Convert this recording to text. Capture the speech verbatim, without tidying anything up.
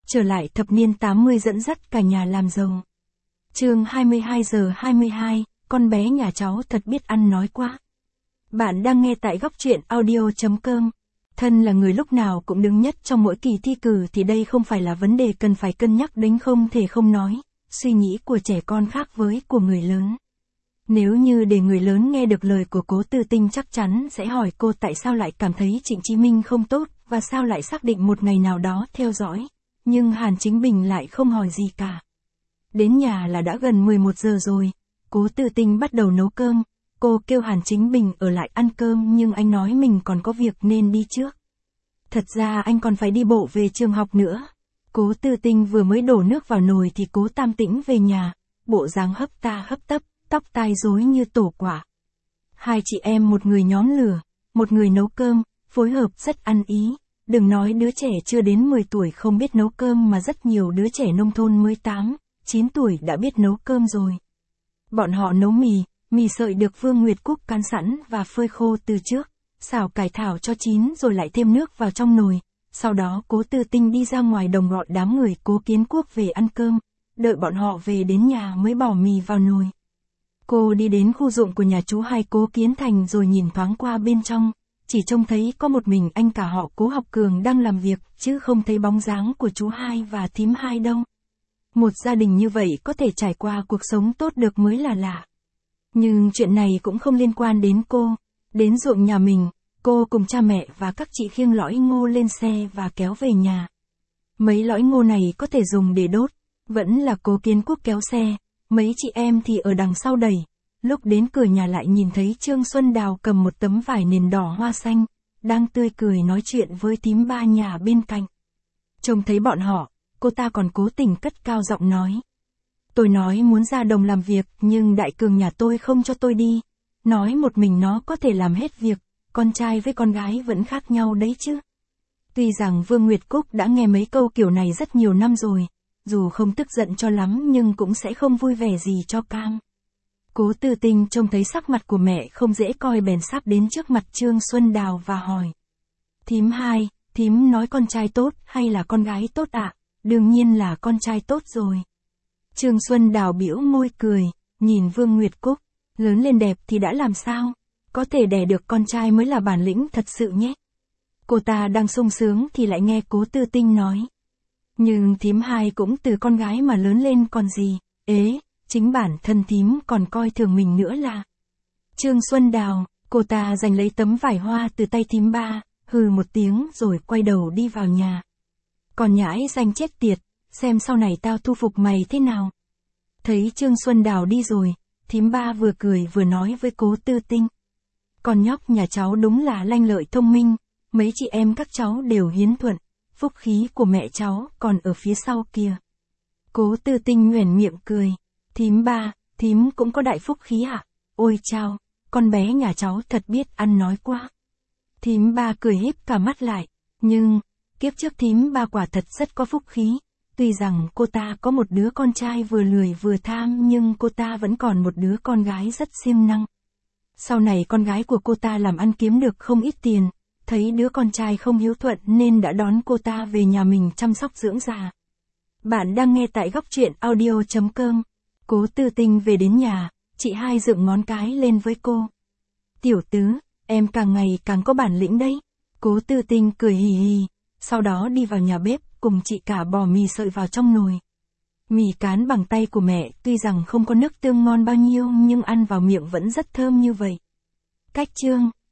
trở lại thập niên tám mươi dẫn dắt cả nhà làm giàu. Chương hai mươi hai giờ hai mươi hai, con bé nhà cháu thật biết ăn nói quá. Bạn đang nghe tại góc truyện audio chấm com. Thân là người lúc nào cũng đứng nhất trong mỗi kỳ thi cử thì đây không phải là vấn đề cần phải cân nhắc đến, không thể không nói, suy nghĩ của trẻ con khác với của người lớn. Nếu như để người lớn nghe được lời của Cố Tư Tinh chắc chắn sẽ hỏi cô tại sao lại cảm thấy Trịnh Chí Minh không tốt, và sao lại xác định một ngày nào đó theo dõi. Nhưng Hàn Chính Bình lại không hỏi gì cả. Đến nhà là đã gần mười một giờ rồi, Cố Tư Tinh bắt đầu nấu cơm, cô kêu Hàn Chính Bình ở lại ăn cơm nhưng anh nói mình còn có việc nên đi trước. Thật ra anh còn phải đi bộ về trường học nữa. Cố Tư Tinh vừa mới đổ nước vào nồi thì Cố Tam Tĩnh về nhà, bộ dáng hấp ta hấp tấp, tóc tai rối như tổ quả. Hai chị em một người nhóm lửa, một người nấu cơm, phối hợp rất ăn ý. Đừng nói đứa trẻ chưa đến mười tuổi không biết nấu cơm mà rất nhiều đứa trẻ nông thôn mới tám, chín tuổi đã biết nấu cơm rồi. Bọn họ nấu mì, mì sợi được Vương Nguyệt Cúc cán sẵn và phơi khô từ trước, xào cải thảo cho chín rồi lại thêm nước vào trong nồi. Sau đó Cố Tư Tinh đi ra ngoài đồng gọi đám người Cố Kiến Quốc về ăn cơm, đợi bọn họ về đến nhà mới bỏ mì vào nồi. Cô đi đến khu ruộng của nhà chú hai Cố Kiến Thành rồi nhìn thoáng qua bên trong, chỉ trông thấy có một mình anh cả họ Cố Học Cường đang làm việc, chứ không thấy bóng dáng của chú hai và thím hai đâu. Một gia đình như vậy có thể trải qua cuộc sống tốt được mới là lạ. Nhưng chuyện này cũng không liên quan đến cô. Đến ruộng nhà mình, cô cùng cha mẹ và các chị khiêng lõi ngô lên xe và kéo về nhà. Mấy lõi ngô này có thể dùng để đốt, vẫn là Cố Kiến Quốc kéo xe, mấy chị em thì ở đằng sau đẩy. Lúc đến cửa nhà lại nhìn thấy Trương Xuân Đào cầm một tấm vải nền đỏ hoa xanh, đang tươi cười nói chuyện với thím ba nhà bên cạnh. Trông thấy bọn họ, cô ta còn cố tình cất cao giọng nói. Tôi nói muốn ra đồng làm việc nhưng đại cường nhà tôi không cho tôi đi. Nói một mình nó có thể làm hết việc, con trai với con gái vẫn khác nhau đấy chứ. Tuy rằng Vương Nguyệt Cúc đã nghe mấy câu kiểu này rất nhiều năm rồi, dù không tức giận cho lắm nhưng cũng sẽ không vui vẻ gì cho cam. Cố Tư Tinh trông thấy sắc mặt của mẹ không dễ coi bèn sắp đến trước mặt Trương Xuân Đào và hỏi. Thím hai, thím nói con trai tốt hay là con gái tốt ạ? À? Đương nhiên là con trai tốt rồi. Trương Xuân Đào bĩu môi cười, nhìn Vương Nguyệt Cúc, lớn lên đẹp thì đã làm sao? Có thể đẻ được con trai mới là bản lĩnh thật sự nhé. Cô ta đang sung sướng thì lại nghe Cố Tư Tinh nói. Nhưng thím hai cũng từ con gái mà lớn lên còn gì, ế. Chính bản thân thím còn coi thường mình nữa là. Trương Xuân Đào, cô ta giành lấy tấm vải hoa từ tay thím ba, hừ một tiếng rồi quay đầu đi vào nhà. Còn nhãi danh chết tiệt, xem sau này tao thu phục mày thế nào. Thấy Trương Xuân Đào đi rồi, thím ba vừa cười vừa nói với Cố Tư Tinh. Con nhóc nhà cháu đúng là lanh lợi thông minh, mấy chị em các cháu đều hiến thuận, phúc khí của mẹ cháu còn ở phía sau kia. Cố Tư Tinh nhoẻn miệng cười. Thím ba, thím cũng có đại phúc khí ạ. À? Ôi chao, con bé nhà cháu thật biết ăn nói quá. Thím ba cười híp cả mắt lại, nhưng, kiếp trước thím ba quả thật rất có phúc khí. Tuy rằng cô ta có một đứa con trai vừa lười vừa tham nhưng cô ta vẫn còn một đứa con gái rất siêng năng. Sau này con gái của cô ta làm ăn kiếm được không ít tiền, thấy đứa con trai không hiếu thuận nên đã đón cô ta về nhà mình chăm sóc dưỡng già. Bạn đang nghe tại góc truyện audio chấm com. Cố Tư Tinh về đến nhà, chị hai dựng ngón cái lên với cô. Tiểu tứ, em càng ngày càng có bản lĩnh đấy. Cố Tư Tinh cười hì hì, sau đó đi vào nhà bếp, cùng chị cả bỏ mì sợi vào trong nồi. Mì cán bằng tay của mẹ tuy rằng không có nước tương ngon bao nhiêu nhưng ăn vào miệng vẫn rất thơm như vậy. Cách chương